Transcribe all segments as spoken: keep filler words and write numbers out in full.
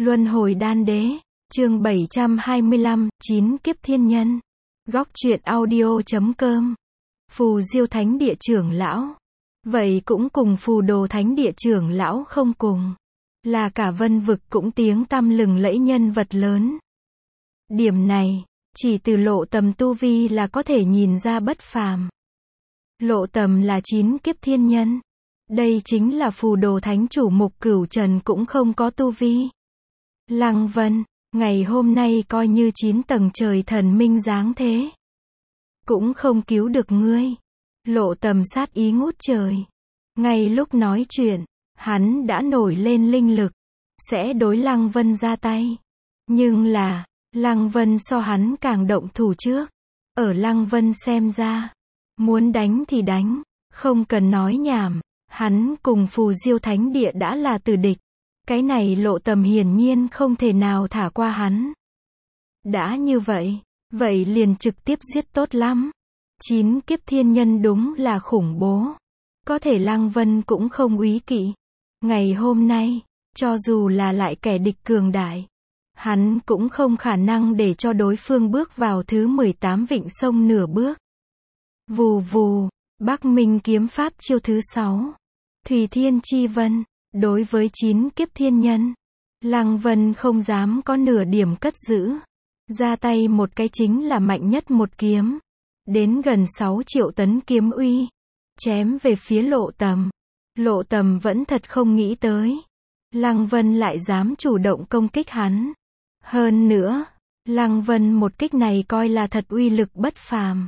Luân hồi đan đế, chương bảy trăm hai mươi lăm, chín kiếp thiên nhân. Góc truyện audio chấm com. Phù Diêu Thánh Địa trưởng lão. Vậy cũng cùng Phù Đồ Thánh Địa trưởng lão không cùng. Là cả vân vực cũng tiếng tăm lừng lẫy nhân vật lớn. Điểm này, chỉ từ Lộ Tầm tu vi là có thể nhìn ra bất phàm. Lộ Tầm là chín kiếp thiên nhân. Đây chính là Phù Đồ Thánh chủ Mục Cửu Trần cũng không có tu vi. Lăng Vân, ngày hôm nay coi như chín tầng trời thần minh dáng thế. Cũng không cứu được ngươi. Lộ Tầm sát ý ngút trời. Ngay lúc nói chuyện, hắn đã nổi lên linh lực, sẽ đối Lăng Vân ra tay. Nhưng là, Lăng Vân so hắn càng động thủ trước. Ở Lăng Vân xem ra, muốn đánh thì đánh, không cần nói nhảm, hắn cùng Phù Diêu Thánh Địa đã là tử địch. Cái này Lộ Tầm hiển nhiên không thể nào thả qua hắn. Đã như vậy, vậy liền trực tiếp giết tốt lắm. Chín kiếp thiên nhân đúng là khủng bố. Có thể Lăng Vân cũng không úy kỵ. Ngày hôm nay, cho dù là lại kẻ địch cường đại, hắn cũng không khả năng để cho đối phương bước vào thứ mười tám vịnh sông nửa bước. Vù vù, Bắc Minh kiếm pháp chiêu thứ sáu. Thủy Thiên Chi Vân. Đối với chín kiếp thiên nhân, Lăng Vân không dám có nửa điểm cất giữ. Ra tay một cái chính là mạnh nhất một kiếm. Đến gần sáu triệu tấn kiếm uy. Chém về phía Lộ Tầm. Lộ Tầm vẫn thật không nghĩ tới. Lăng Vân lại dám chủ động công kích hắn. Hơn nữa, Lăng Vân một kích này coi là thật uy lực bất phàm.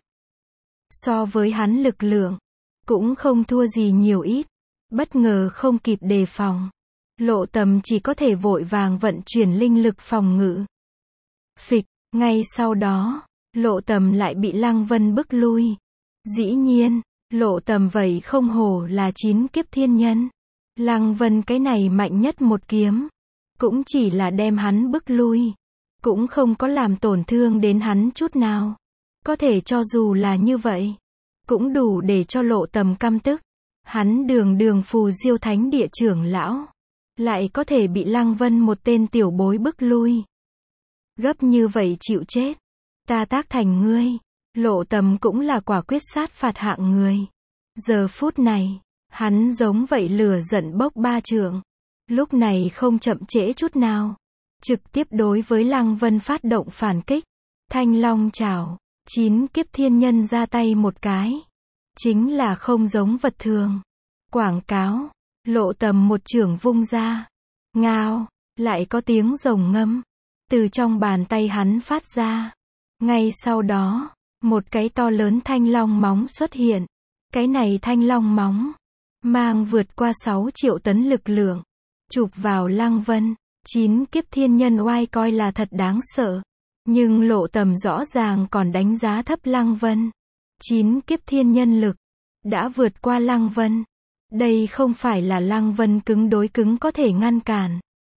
So với hắn lực lượng, cũng không thua gì nhiều ít. Bất ngờ không kịp đề phòng. Lộ Tầm chỉ có thể vội vàng vận chuyển linh lực phòng ngự. Phịch, ngay sau đó, Lộ Tầm lại bị Lăng Vân bức lui. Dĩ nhiên, Lộ Tầm vậy không hổ là chín kiếp thiên nhân. Lăng Vân cái này mạnh nhất một kiếm. Cũng chỉ là đem hắn bức lui. Cũng không có làm tổn thương đến hắn chút nào. Có thể cho dù là như vậy, cũng đủ để cho Lộ Tầm căm tức. Hắn đường đường Phù Diêu Thánh Địa trưởng lão, lại có thể bị Lăng Vân một tên tiểu bối bức lui. Gấp như vậy chịu chết. Ta tác thành ngươi. Lộ Tầm cũng là quả quyết sát phạt hạng người. Giờ phút này, hắn giống vậy lửa giận bốc ba trượng. Lúc này không chậm trễ chút nào. Trực tiếp đối với Lăng Vân phát động phản kích. Thanh Long chảo, chín kiếp thiên nhân ra tay một cái. Chính là không giống vật thường. Quảng cáo, Lộ Tầm một chưởng vung ra. Ngao, lại có tiếng rồng ngâm. Từ trong bàn tay hắn phát ra. Ngay sau đó, một cái to lớn thanh long móng xuất hiện. Cái này thanh long móng, mang vượt qua sáu triệu tấn lực lượng. Chụp vào Lăng Vân, chín kiếp thiên nhân oai coi là thật đáng sợ. Nhưng Lộ Tầm rõ ràng còn đánh giá thấp Lăng Vân. Chín kiếp thiên nhân lực đã vượt qua Lăng Vân. Đây không phải là Lăng Vân cứng đối cứng có thể ngăn cản.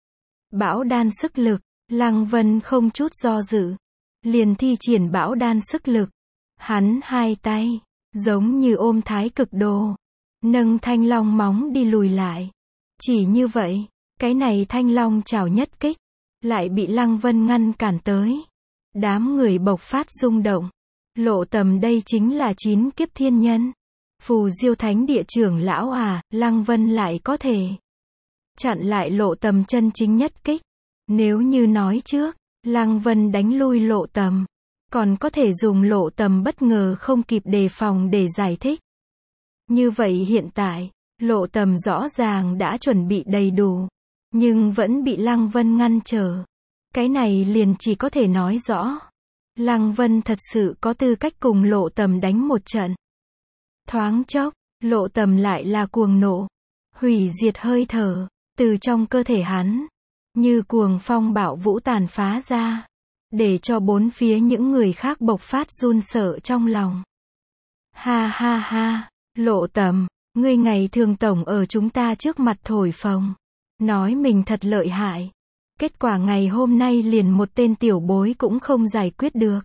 Bão đan sức lực, Lăng Vân không chút do dự, liền thi triển bão đan sức lực. Hắn hai tay, giống như ôm thái cực đồ, nâng thanh long móng đi lùi lại. Chỉ như vậy, cái này thanh long chảo nhất kích, lại bị Lăng Vân ngăn cản tới. Đám người bộc phát rung động. Lộ Tầm đây chính là chín kiếp thiên nhân. Phù Diêu Thánh Địa trưởng lão à, Lăng Vân lại có thể chặn lại Lộ Tầm chân chính nhất kích. Nếu như nói trước, Lăng Vân đánh lui Lộ Tầm, còn có thể dùng Lộ Tầm bất ngờ không kịp đề phòng để giải thích. Như vậy hiện tại, Lộ Tầm rõ ràng đã chuẩn bị đầy đủ, nhưng vẫn bị Lăng Vân ngăn trở. Cái này liền chỉ có thể nói rõ, Lăng Vân thật sự có tư cách cùng Lộ Tầm đánh một trận. Thoáng chốc, Lộ Tầm lại là cuồng nộ, hủy diệt hơi thở, từ trong cơ thể hắn, như cuồng phong bạo vũ tàn phá ra, để cho bốn phía những người khác bộc phát run sợ trong lòng. Ha ha ha, Lộ Tầm, ngươi ngày thường tổng ở chúng ta trước mặt thổi phồng, nói mình thật lợi hại. Kết quả ngày hôm nay liền một tên tiểu bối cũng không giải quyết được.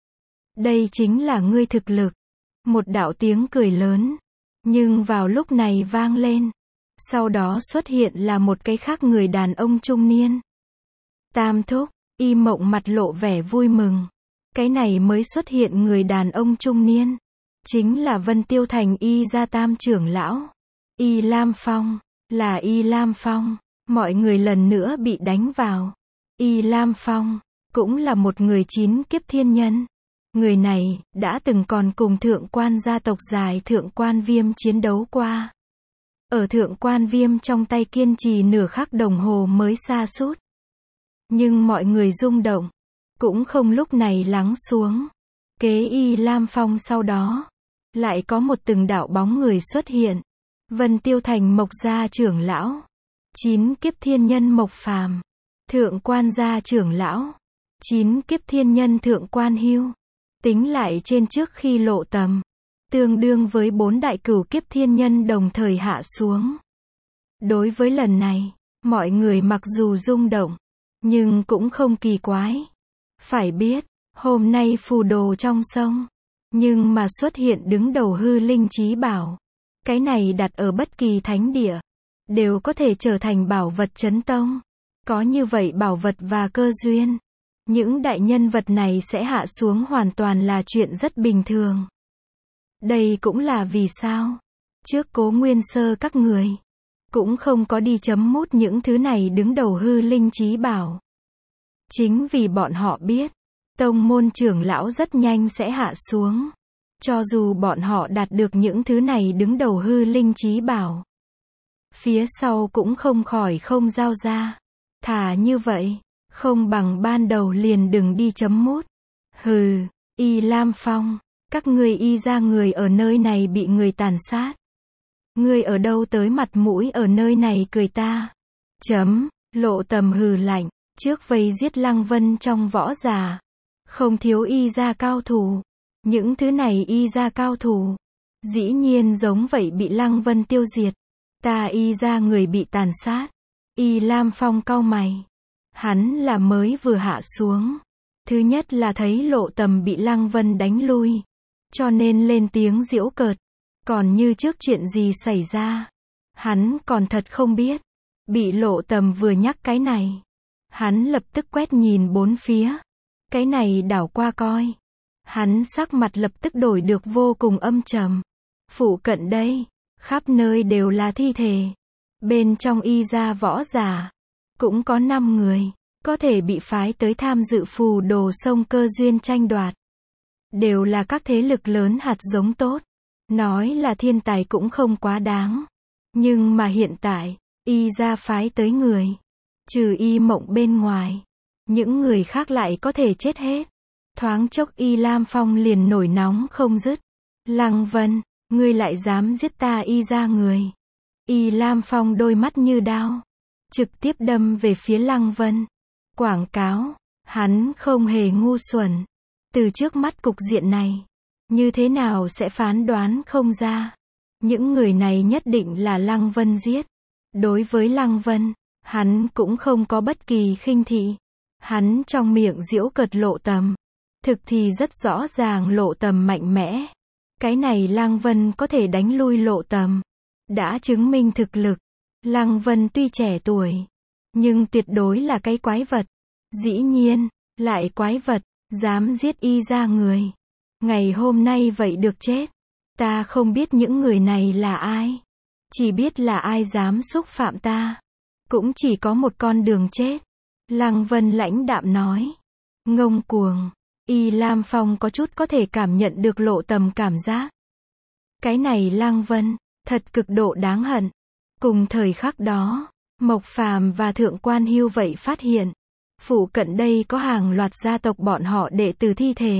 Đây chính là ngươi thực lực. Một đạo tiếng cười lớn, nhưng vào lúc này vang lên. Sau đó xuất hiện là một cái khác người đàn ông trung niên. Tam thúc, Y Mộng mặt lộ vẻ vui mừng. Cái này mới xuất hiện người đàn ông trung niên. Chính là Vân Tiêu Thành Y gia tam trưởng lão. Y Lam Phong, là Y Lam Phong. Mọi người lần nữa bị đánh vào. Y Lam Phong, cũng là một người chín kiếp thiên nhân. Người này, đã từng còn cùng thượng quan gia tộc dài thượng quan viêm chiến đấu qua. Ở thượng quan viêm trong tay kiên trì nửa khắc đồng hồ mới sa sút. Nhưng mọi người rung động, cũng không lúc này lắng xuống. Kế Y Lam Phong sau đó, lại có một từng đạo bóng người xuất hiện. Vân Tiêu Thành Mộc gia trưởng lão, chín kiếp thiên nhân Mộc Phàm, thượng quan gia trưởng lão, chín kiếp thiên nhân thượng quan Hưu. Tính lại trên trước khi lộ tầm, tương đương với bốn đại cửu kiếp thiên nhân đồng thời hạ xuống. Đối với lần này, mọi người mặc dù rung động, nhưng cũng không kỳ quái. Phải biết, hôm nay phù đồ trong sông, nhưng mà xuất hiện đứng đầu hư linh chí bảo. Cái này đặt ở bất kỳ thánh địa, đều có thể trở thành bảo vật chấn tông. Có như vậy bảo vật và cơ duyên, những đại nhân vật này sẽ hạ xuống hoàn toàn là chuyện rất bình thường. Đây cũng là vì sao, trước Cố Nguyên Sơ các người, cũng không có đi chấm mút những thứ này đứng đầu hư linh chí bảo. Chính vì bọn họ biết, tông môn trưởng lão rất nhanh sẽ hạ xuống. Cho dù bọn họ đạt được những thứ này đứng đầu hư linh chí bảo, phía sau cũng không khỏi không giao ra. Thà như vậy, không bằng ban đầu liền đừng đi chấm mút. Hừ, Y Lam Phong, các ngươi Y gia người ở nơi này bị người tàn sát. Ngươi ở đâu tới mặt mũi ở nơi này cười ta? Chấm, Lộ Tầm hừ lạnh, trước vây giết Lăng Vân trong võ giả, không thiếu Y gia cao thủ. Những thứ này Y gia cao thủ, dĩ nhiên giống vậy bị Lăng Vân tiêu diệt. Ta Y gia người bị tàn sát. Y Lam Phong cau mày. Hắn là mới vừa hạ xuống. Thứ nhất là thấy Lộ Tầm bị Lăng Vân đánh lui, cho nên lên tiếng giễu cợt. Còn như trước chuyện gì xảy ra, hắn còn thật không biết. Bị Lộ Tầm vừa nhắc cái này, hắn lập tức quét nhìn bốn phía. Cái này đảo qua coi. Hắn sắc mặt lập tức đổi được vô cùng âm trầm. Phụ cận đây, khắp nơi đều là thi thể. Bên trong Y gia võ giả, cũng có năm người, có thể bị phái tới tham dự phù đồ sông cơ duyên tranh đoạt. Đều là các thế lực lớn hạt giống tốt. Nói là thiên tài cũng không quá đáng. Nhưng mà hiện tại, Y gia phái tới người, trừ Y Mộng bên ngoài, những người khác lại có thể chết hết. Thoáng chốc Y Lam Phong liền nổi nóng không dứt. Lăng Vân, ngươi lại dám giết ta Y gia người. Y Lam Phong đôi mắt như đao, trực tiếp đâm về phía Lăng Vân. Quảng cáo, hắn không hề ngu xuẩn. Từ trước mắt cục diện này, như thế nào sẽ phán đoán không ra. Những người này nhất định là Lăng Vân giết. Đối với Lăng Vân, hắn cũng không có bất kỳ khinh thị. Hắn trong miệng giễu cợt Lộ Tầm, thực thì rất rõ ràng Lộ Tầm mạnh mẽ. Cái này Lăng Vân có thể đánh lui Lộ Tầm, đã chứng minh thực lực. Lăng Vân tuy trẻ tuổi, nhưng tuyệt đối là cái quái vật. Dĩ nhiên, lại quái vật, dám giết Y gia người. Ngày hôm nay vậy được chết. Ta không biết những người này là ai. Chỉ biết là ai dám xúc phạm ta, cũng chỉ có một con đường chết. Lăng Vân lãnh đạm nói. Ngông cuồng. Y Lam Phong có chút có thể cảm nhận được Lộ Tầm cảm giác. Cái này Lăng Vân, thật cực độ đáng hận. Cùng thời khắc đó, Mộc Phàm và Thượng quan Hưu vậy phát hiện, phụ cận đây có hàng loạt gia tộc bọn họ đệ tử thi thể.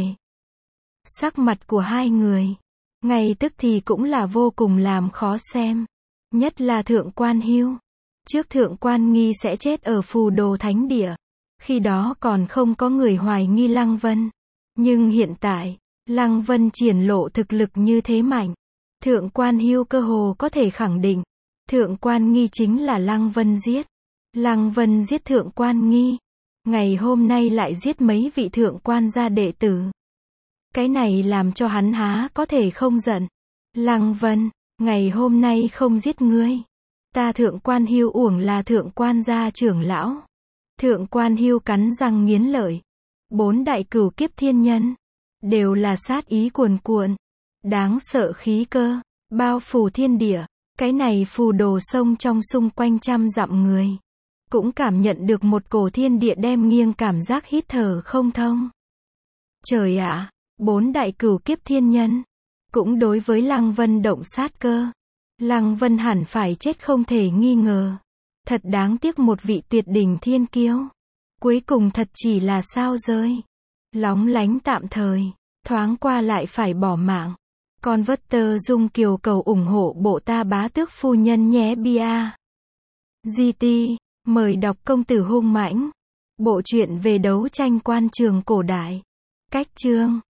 Sắc mặt của hai người, ngay tức thì cũng là vô cùng làm khó xem. Nhất là Thượng quan Hưu. Trước Thượng quan nghi sẽ chết ở phù đồ thánh địa. Khi đó còn không có người hoài nghi Lăng Vân. Nhưng hiện tại, Lăng Vân triển lộ thực lực như thế mạnh. Thượng quan Hưu cơ hồ có thể khẳng định, Thượng quan nghi chính là Lăng Vân giết. Lăng Vân giết Thượng quan nghi. Ngày hôm nay lại giết mấy vị thượng quan gia đệ tử. Cái này làm cho hắn há có thể không giận. Lăng Vân, ngày hôm nay không giết ngươi, ta Thượng quan Hưu uổng là thượng quan gia trưởng lão. Thượng quan Hưu cắn răng nghiến lợi. Bốn đại cửu kiếp thiên nhân. Đều là sát ý cuồn cuộn. Đáng sợ khí cơ. Bao phủ thiên địa. Cái này phù đồ sông trong xung quanh trăm dặm người. Cũng cảm nhận được một cổ thiên địa đem nghiêng cảm giác hít thở không thông. Trời ạ, bốn đại cửu kiếp thiên nhân. Cũng đối với Lăng Vân động sát cơ. Lăng Vân hẳn phải chết không thể nghi ngờ. Thật đáng tiếc một vị tuyệt đỉnh thiên kiêu. Cuối cùng thật chỉ là sao rơi. Lóng lánh tạm thời. Thoáng qua lại phải bỏ mạng. Con vất tơ dung kiều cầu ủng hộ bộ ta bá tước phu nhân nhé bia. giê tê, mời đọc Công tử hung mãnh. Bộ truyện về đấu tranh quan trường cổ đại. Cách chương.